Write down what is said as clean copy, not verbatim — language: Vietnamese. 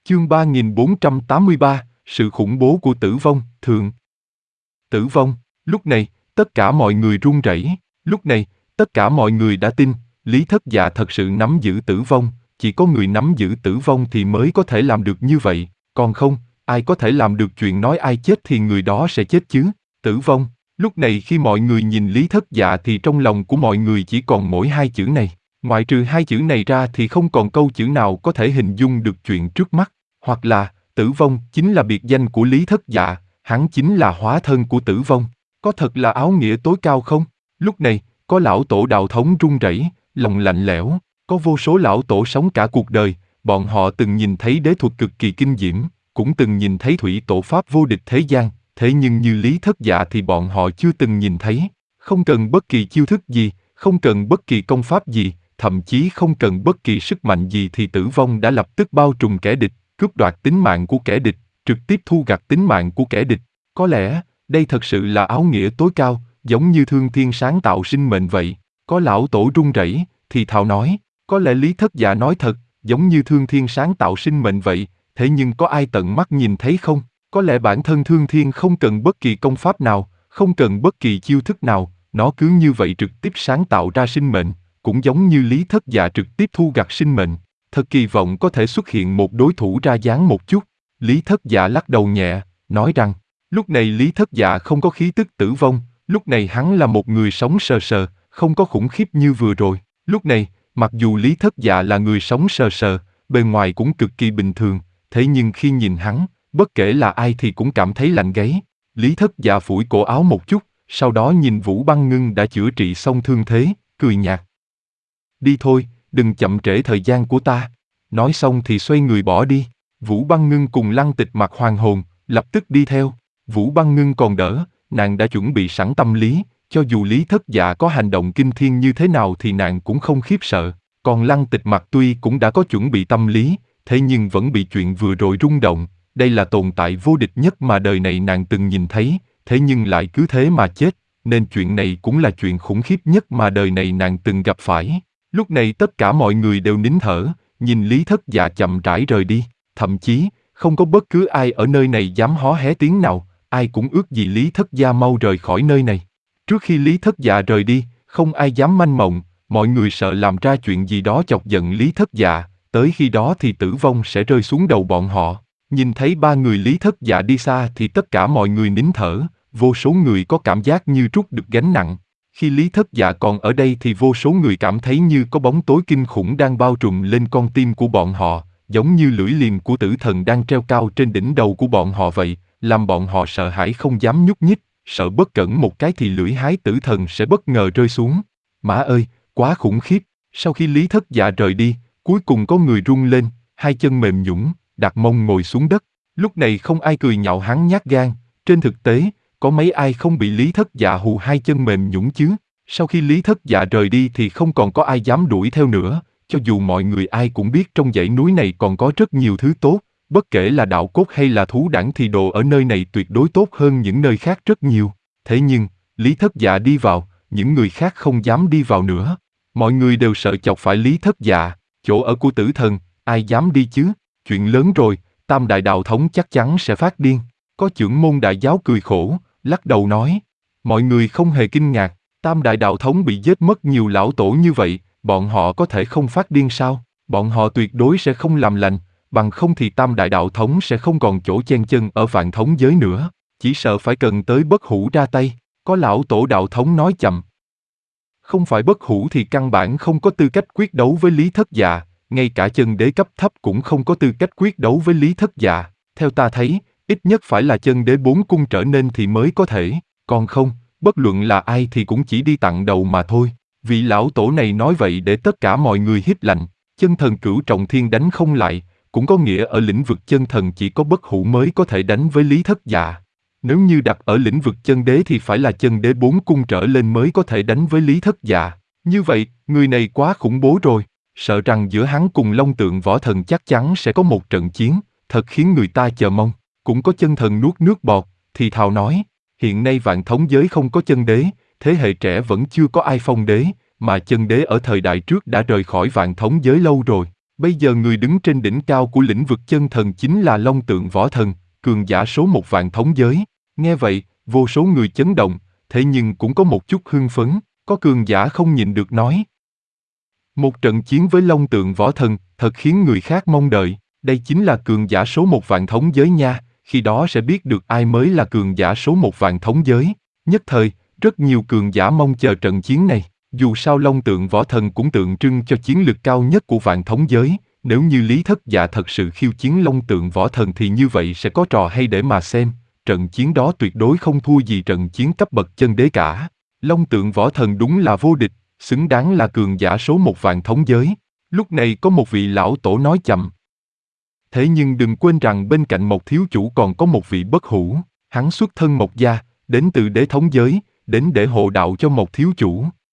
Chương 3483, sự khủng bố của tử vong, thượng. Tử vong, lúc này, tất cả mọi người run rẩy. Lúc này, tất cả mọi người đã tin, Lý Thất Dạ thật sự nắm giữ tử vong, chỉ có người nắm giữ tử vong thì mới có thể làm được như vậy, còn không, ai có thể làm được chuyện nói ai chết thì người đó sẽ chết chứ. Tử vong, lúc này khi mọi người nhìn Lý Thất Dạ thì trong lòng của mọi người chỉ còn mỗi hai chữ này. Ngoại trừ hai chữ này ra thì không còn câu chữ nào có thể hình dung được chuyện trước mắt, hoặc là, tử vong chính là biệt danh của Lý Thất Dạ, hắn chính là hóa thân của tử vong. Có thật là áo nghĩa tối cao không? Lúc này, có lão tổ đạo thống run rẩy, lòng lạnh lẽo, có vô số lão tổ sống cả cuộc đời, bọn họ từng nhìn thấy đế thuật cực kỳ kinh diễm, cũng từng nhìn thấy thủy tổ pháp vô địch thế gian, thế nhưng như Lý Thất Dạ thì bọn họ chưa từng nhìn thấy. Không cần bất kỳ chiêu thức gì, không cần bất kỳ công pháp gì, thậm chí không cần bất kỳ sức mạnh gì thì tử vong đã lập tức bao trùm kẻ địch, cướp đoạt tính mạng của kẻ địch, trực tiếp thu gặt tính mạng của kẻ địch. Có lẽ, đây thật sự là áo nghĩa tối cao, giống như thương thiên sáng tạo sinh mệnh vậy. Có lão tổ run rẩy, thì thào nói, có lẽ Lý Thất Dạ nói thật, giống như thương thiên sáng tạo sinh mệnh vậy, thế nhưng có ai tận mắt nhìn thấy không? Có lẽ bản thân thương thiên không cần bất kỳ công pháp nào, không cần bất kỳ chiêu thức nào, nó cứ như vậy trực tiếp sáng tạo ra sinh mệnh, cũng giống như Lý Thất Dạ trực tiếp thu gặt sinh mệnh. Thật kỳ vọng có thể xuất hiện một đối thủ ra dáng một chút. Lý Thất Dạ lắc đầu nhẹ, nói rằng, lúc này Lý Thất Dạ không có khí tức tử vong, lúc này hắn là một người sống sờ sờ, không có khủng khiếp như vừa rồi. Lúc này, mặc dù Lý Thất Dạ là người sống sờ sờ, bề ngoài cũng cực kỳ bình thường, thế nhưng khi nhìn hắn, bất kể là ai thì cũng cảm thấy lạnh gáy. Lý Thất Dạ phủi cổ áo một chút, sau đó nhìn Vũ Băng Ngưng đã chữa trị xong thương thế, cười nhạt. Đi thôi, đừng chậm trễ thời gian của ta. Nói xong thì xoay người bỏ đi. Vũ Băng Ngưng cùng Lăng Tịch Mặc hoàn hồn, lập tức đi theo. Vũ Băng Ngưng còn đỡ, nàng đã chuẩn bị sẵn tâm lý, cho dù Lý Thất Dạ có hành động kinh thiên như thế nào thì nàng cũng không khiếp sợ. Còn Lăng Tịch Mặc tuy cũng đã có chuẩn bị tâm lý, thế nhưng vẫn bị chuyện vừa rồi rung động. Đây là tồn tại vô địch nhất mà đời này nàng từng nhìn thấy, thế nhưng lại cứ thế mà chết, nên chuyện này cũng là chuyện khủng khiếp nhất mà đời này nàng từng gặp phải. Lúc này tất cả mọi người đều nín thở, nhìn Lý Thất Dạ chậm rãi rời đi, thậm chí, không có bất cứ ai ở nơi này dám hó hé tiếng nào, ai cũng ước gì Lý Thất Gia mau rời khỏi nơi này. Trước khi Lý Thất Dạ rời đi, không ai dám manh mộng, mọi người sợ làm ra chuyện gì đó chọc giận Lý Thất Dạ, tới khi đó thì tử vong sẽ rơi xuống đầu bọn họ. Nhìn thấy ba người Lý Thất Dạ đi xa thì tất cả mọi người nín thở, vô số người có cảm giác như trút được gánh nặng. Khi Lý Thất Dạ còn ở đây thì vô số người cảm thấy như có bóng tối kinh khủng đang bao trùm lên con tim của bọn họ, giống như lưỡi liềm của tử thần đang treo cao trên đỉnh đầu của bọn họ vậy, làm bọn họ sợ hãi không dám nhúc nhích, sợ bất cẩn một cái thì lưỡi hái tử thần sẽ bất ngờ rơi xuống. Má ơi, quá khủng khiếp! Sau khi Lý Thất Dạ rời đi, cuối cùng có người run lên, hai chân mềm nhũn, đặt mông ngồi xuống đất. Lúc này không ai cười nhạo hắn nhát gan, trên thực tế, có mấy ai không bị Lý Thất Dạ hù hai chân mềm nhũn chứ? Sau khi Lý Thất Dạ rời đi thì không còn có ai dám đuổi theo nữa, cho dù mọi người ai cũng biết trong dãy núi này còn có rất nhiều thứ tốt, bất kể là đạo cốt hay là thú đẳng thì đồ ở nơi này tuyệt đối tốt hơn những nơi khác rất nhiều. Thế nhưng, Lý Thất Dạ đi vào, những người khác không dám đi vào nữa. Mọi người đều sợ chọc phải Lý Thất Dạ, chỗ ở của tử thần, ai dám đi chứ? Chuyện lớn rồi, Tam Đại Đạo Thống chắc chắn sẽ phát điên. Có trưởng môn đại giáo cười khổ, lắc đầu nói. Mọi người không hề kinh ngạc, Tam Đại Đạo Thống bị giết mất nhiều lão tổ như vậy, bọn họ có thể không phát điên sao? Bọn họ tuyệt đối sẽ không làm lành, bằng không thì Tam Đại Đạo Thống sẽ không còn chỗ chen chân ở Vạn Thống giới nữa, chỉ sợ phải cần tới Bất Hủ ra tay. Có lão tổ đạo thống nói chậm. Không phải Bất Hủ thì căn bản không có tư cách quyết đấu với Lý Thất Dạ, ngay cả chân đế cấp thấp cũng không có tư cách quyết đấu với Lý Thất Dạ. Theo ta thấy, ít nhất phải là chân đế 4 cung trở nên thì mới có thể, còn không, bất luận là ai thì cũng chỉ đi tặng đầu mà thôi. Vị lão tổ này nói vậy để tất cả mọi người hít lạnh, chân thần Cửu Trọng Thiên đánh không lại, cũng có nghĩa ở lĩnh vực chân thần chỉ có Bất Hủ mới có thể đánh với Lý Thất Dạ. Nếu như đặt ở lĩnh vực chân đế thì phải là chân đế 4 cung trở lên mới có thể đánh với Lý Thất Dạ. Như vậy, người này quá khủng bố rồi, sợ rằng giữa hắn cùng Long Tượng Võ Thần chắc chắn sẽ có một trận chiến, thật khiến người ta chờ mong. Cũng có chân thần nuốt nước bọt, thì thào nói, hiện nay Vạn Thống giới không có chân đế, thế hệ trẻ vẫn chưa có ai phong đế, mà chân đế ở thời đại trước đã rời khỏi Vạn Thống giới lâu rồi. Bây giờ người đứng trên đỉnh cao của lĩnh vực chân thần chính là Long Tượng Võ Thần, cường giả số một vạn thống giới. Nghe vậy, vô số người chấn động, thế nhưng cũng có một chút hưng phấn, có cường giả không nhịn được nói. Một trận chiến với Long Tượng Võ Thần, thật khiến người khác mong đợi, đây chính là cường giả số một vạn thống giới nha, khi đó sẽ biết được ai mới là cường giả số một vạn thống giới. Nhất thời, rất nhiều cường giả mong chờ trận chiến này, dù sao Long Tượng Võ Thần cũng tượng trưng cho chiến lực cao nhất của vạn thống giới, nếu như Lý Thất Dạ thật sự khiêu chiến Long Tượng Võ Thần thì như vậy sẽ có trò hay để mà xem, trận chiến đó tuyệt đối không thua gì trận chiến cấp bậc chân đế cả. Long Tượng Võ Thần đúng là vô địch, xứng đáng là cường giả số một vạn thống giới. Lúc này có một vị lão tổ nói chậm. Thế nhưng đừng quên rằng bên cạnh Mộc thiếu chủ còn có một vị bất hủ, hắn xuất thân Mộc gia, đến từ đế thống giới, đến để hộ đạo cho Mộc thiếu chủ.